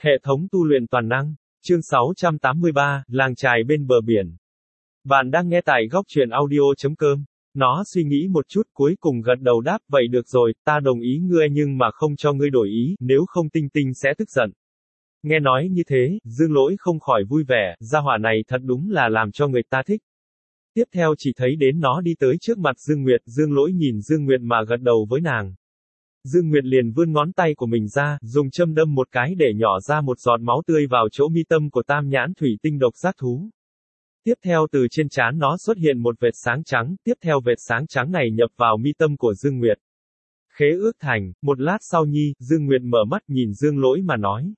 Hệ thống tu luyện toàn năng. Chương 683, làng chài bên bờ biển. Bạn đang nghe tại góc truyện audio.com. Nó suy nghĩ một chút cuối cùng gật đầu đáp, vậy được rồi, ta đồng ý ngươi nhưng mà không cho ngươi đổi ý, nếu không Tinh Tinh sẽ tức giận. Nghe nói như thế, Dương Lỗi không khỏi vui vẻ, gia hỏa này thật đúng là làm cho người ta thích. Tiếp theo chỉ thấy đến nó đi tới trước mặt Dương Nguyệt, Dương Lỗi nhìn Dương Nguyệt mà gật đầu với nàng. Dương Nguyệt liền vươn ngón tay của mình ra, dùng châm đâm một cái để nhỏ ra một giọt máu tươi vào chỗ mi tâm của tam nhãn thủy tinh độc giác thú. Tiếp theo từ trên trán nó xuất hiện một vệt sáng trắng, tiếp theo vệt sáng trắng này nhập vào mi tâm của Dương Nguyệt. Khế ước thành, một lát sau Dương Nguyệt mở mắt nhìn Dương Lỗi mà nói.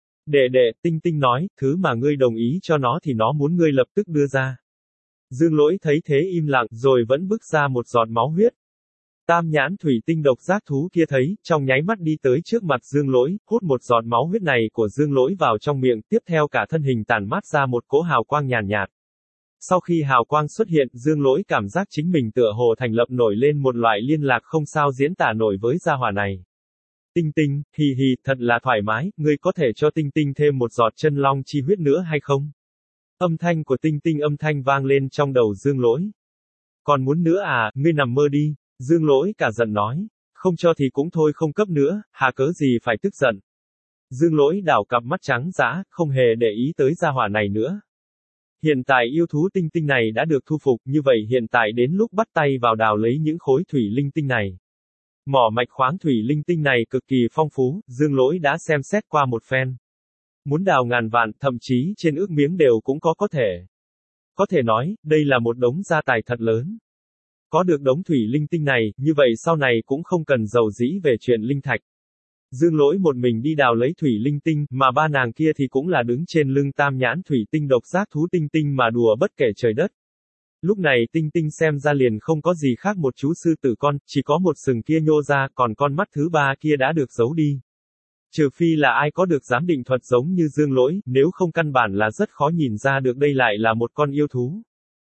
Đệ, Tinh Tinh nói, thứ mà ngươi đồng ý cho nó thì nó muốn ngươi lập tức đưa ra. Dương Lỗi thấy thế im lặng, rồi vẫn bước ra một giọt máu huyết. Tam nhãn thủy tinh độc giác thú kia thấy, trong nháy mắt đi tới trước mặt Dương Lỗi, hút một giọt máu huyết này của Dương Lỗi vào trong miệng, tiếp theo cả thân hình tản mát ra một cỗ hào quang nhàn nhạt. Sau khi hào quang xuất hiện, Dương Lỗi cảm giác chính mình tựa hồ thành lập nổi lên một loại liên lạc không sao diễn tả nổi với gia hỏa này. Tinh Tinh, hì hì, thật là thoải mái, ngươi có thể cho Tinh Tinh thêm một giọt chân long chi huyết nữa hay không? Âm thanh của Tinh Tinh âm thanh vang lên trong đầu Dương Lỗi. Còn muốn nữa à, ngươi nằm mơ đi. Dương Lỗi cả giận nói, không cho thì cũng thôi không cấp nữa, hà cớ gì phải tức giận. Dương Lỗi đảo cặp mắt trắng dã, không hề để ý tới gia hỏa này nữa. Hiện tại yêu thú Tinh Tinh này đã được thu phục, như vậy hiện tại đến lúc bắt tay vào đào lấy những khối thủy linh tinh này. Mỏ mạch khoáng thủy linh tinh này cực kỳ phong phú, Dương Lỗi đã xem xét qua một phen. Muốn đào ngàn vạn, thậm chí trên ước miếng đều cũng có thể. Có thể nói, đây là một đống gia tài thật lớn. Có được đống thủy linh tinh này, như vậy sau này cũng không cần giàu dĩ về chuyện linh thạch. Dương Lỗi một mình đi đào lấy thủy linh tinh, mà ba nàng kia thì cũng là đứng trên lưng tam nhãn thủy tinh độc giác thú Tinh Tinh mà đùa bất kể trời đất. Lúc này Tinh Tinh xem ra liền không có gì khác một chú sư tử con, chỉ có một sừng kia nhô ra, còn con mắt thứ ba kia đã được giấu đi. Trừ phi là ai có được giám định thuật giống như Dương Lỗi, nếu không căn bản là rất khó nhìn ra được đây lại là một con yêu thú.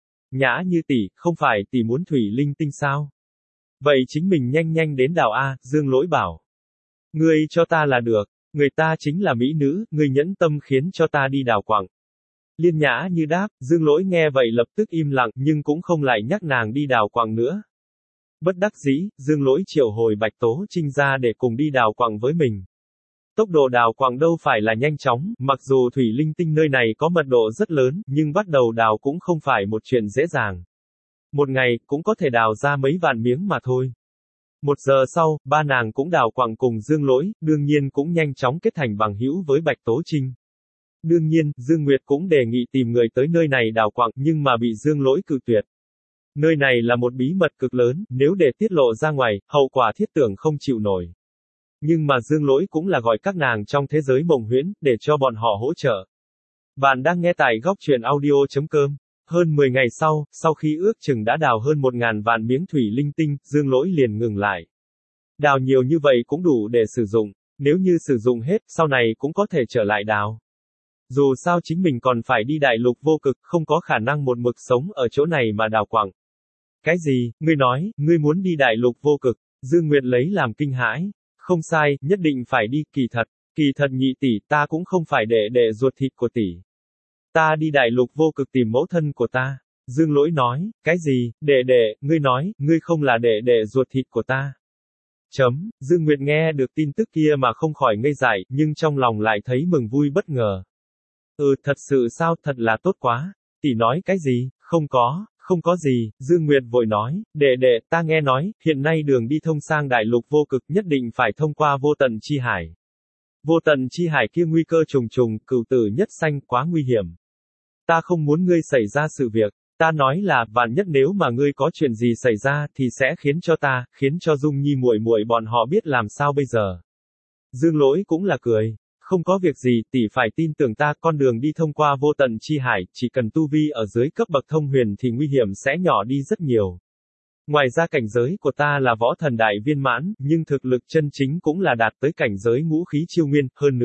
Nhã Như tỷ, không phải tỷ muốn thủy linh tinh sao? Vậy chính mình nhanh đến đào A, Dương Lỗi bảo. Ngươi cho ta là được, người ta chính là mỹ nữ, ngươi nhẫn tâm khiến cho ta đi đào quặng. Liên Nhã Như đáp, Dương Lỗi nghe vậy lập tức im lặng, nhưng cũng không lại nhắc nàng đi đào quặng nữa. Bất đắc dĩ, Dương Lỗi triệu hồi Bạch Tố Trinh ra để cùng đi đào quặng với mình. Tốc độ đào quặng đâu phải là nhanh chóng, mặc dù thủy linh tinh nơi này có mật độ rất lớn, nhưng bắt đầu đào cũng không phải một chuyện dễ dàng. Một ngày, cũng có thể đào ra mấy vạn miếng mà thôi. Một giờ sau, ba nàng cũng đào quặng cùng Dương Lỗi, đương nhiên cũng nhanh chóng kết thành bằng hữu với Bạch Tố Trinh. Đương nhiên, Dương Nguyệt cũng đề nghị tìm người tới nơi này đào quặng, nhưng mà bị Dương Lỗi cự tuyệt. Nơi này là một bí mật cực lớn, nếu để tiết lộ ra ngoài, hậu quả thiết tưởng không chịu nổi. Nhưng mà Dương Lỗi cũng là gọi các nàng trong thế giới mộng huyễn, để cho bọn họ hỗ trợ. Bạn đang nghe tại góc truyện audio.com. Hơn 10 ngày sau khi ước chừng đã đào hơn 1.000 vạn miếng thủy linh tinh, Dương Lỗi liền ngừng lại. Đào nhiều như vậy cũng đủ để sử dụng, nếu như sử dụng hết, sau này cũng có thể trở lại đào. Dù sao chính mình còn phải đi đại lục vô cực, không có khả năng một mực sống ở chỗ này mà đào quặng. Cái gì, ngươi nói, ngươi muốn đi đại lục vô cực? Dương Nguyệt lấy làm kinh hãi. Không sai, nhất định phải đi, kỳ thật nhị tỷ, ta cũng không phải đệ ruột thịt của tỷ. Ta đi đại lục vô cực tìm mẫu thân của ta. Dương Lỗi nói, cái gì, đệ, ngươi nói, ngươi không là đệ ruột thịt của ta. Dương Nguyệt nghe được tin tức kia mà không khỏi ngây dại, nhưng trong lòng lại thấy mừng vui bất ngờ. Thật sự sao, thật là tốt quá. Tỷ nói cái gì, không có gì, Dương Nguyệt vội nói, đệ, ta nghe nói, hiện nay đường đi thông sang đại lục vô cực nhất định phải thông qua vô tận chi hải. Vô tận chi hải kia nguy cơ trùng trùng, cửu tử nhất sanh, quá nguy hiểm. Ta không muốn ngươi xảy ra sự việc, ta nói là, vạn nhất nếu mà ngươi có chuyện gì xảy ra, thì sẽ khiến cho Dung Nhi muội muội bọn họ biết làm sao bây giờ. Dương Lỗi cũng là cười. Không có việc gì, tỷ phải tin tưởng ta, con đường đi thông qua vô tận chi hải, chỉ cần tu vi ở dưới cấp bậc thông huyền thì nguy hiểm sẽ nhỏ đi rất nhiều. Ngoài ra cảnh giới của ta là võ thần đại viên mãn, nhưng thực lực chân chính cũng là đạt tới cảnh giới ngũ khí chiêu nguyên,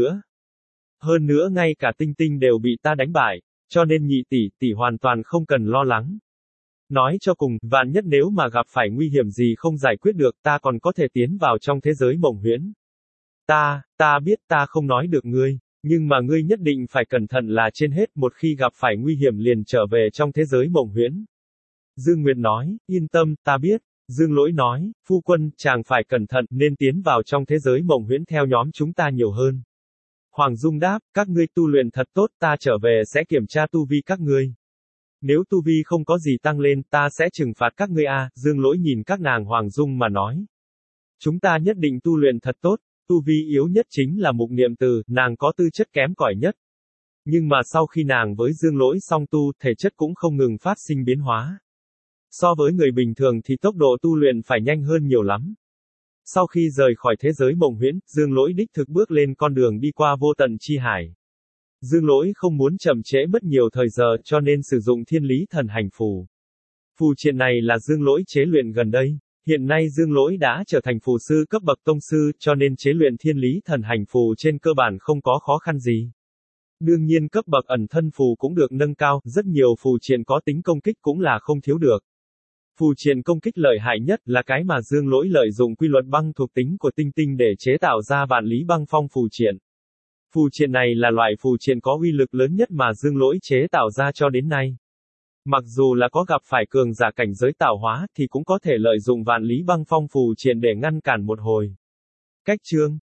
hơn nữa ngay cả Tinh Tinh đều bị ta đánh bại, cho nên nhị tỷ hoàn toàn không cần lo lắng. Nói cho cùng, vạn nhất nếu mà gặp phải nguy hiểm gì không giải quyết được, ta còn có thể tiến vào trong thế giới mộng huyễn. Ta biết ta không nói được ngươi, Nhưng mà ngươi nhất định phải cẩn thận là trên hết, một khi gặp phải nguy hiểm liền trở về trong thế giới mộng huyễn. Dương Nguyệt nói, yên tâm, ta biết. Dương Lỗi nói, phu quân, chàng phải cẩn thận, nên tiến vào trong thế giới mộng huyễn theo nhóm chúng ta nhiều hơn. Hoàng Dung đáp, các ngươi tu luyện thật tốt, ta trở về sẽ kiểm tra tu vi các ngươi. Nếu tu vi không có gì tăng lên, ta sẽ trừng phạt các ngươi a. Dương Lỗi nhìn các nàng Hoàng Dung mà nói. Chúng ta nhất định tu luyện thật tốt, tu vi yếu nhất chính là Mục Niệm Từ, nàng có tư chất kém cỏi nhất. Nhưng mà sau khi nàng với Dương Lỗi song tu, thể chất cũng không ngừng phát sinh biến hóa. So với người bình thường thì tốc độ tu luyện phải nhanh hơn nhiều lắm. Sau khi rời khỏi thế giới mộng huyễn, Dương Lỗi đích thực bước lên con đường đi qua vô tận chi hải. Dương Lỗi không muốn chậm trễ mất nhiều thời giờ cho nên sử dụng Thiên Lý Thần Hành Phù. Phù triện này là Dương Lỗi chế luyện gần đây. Hiện nay Dương Lỗi đã trở thành phù sư cấp bậc tông sư cho nên chế luyện Thiên Lý Thần Hành Phù trên cơ bản không có khó khăn gì. Đương nhiên cấp bậc ẩn thân phù cũng được nâng cao, rất nhiều phù triện có tính công kích cũng là không thiếu được. Phù triện công kích lợi hại nhất là cái mà Dương Lỗi lợi dụng quy luật băng thuộc tính của tinh tinh để chế tạo ra Vạn Lý Băng Phong phù triện. Phù triện này là loại phù triện có uy lực lớn nhất mà Dương Lỗi chế tạo ra cho đến nay. Mặc dù là có gặp phải cường giả cảnh giới tạo hóa thì cũng có thể lợi dụng Vạn Lý Băng Phong phù triện để ngăn cản một hồi. Cách chương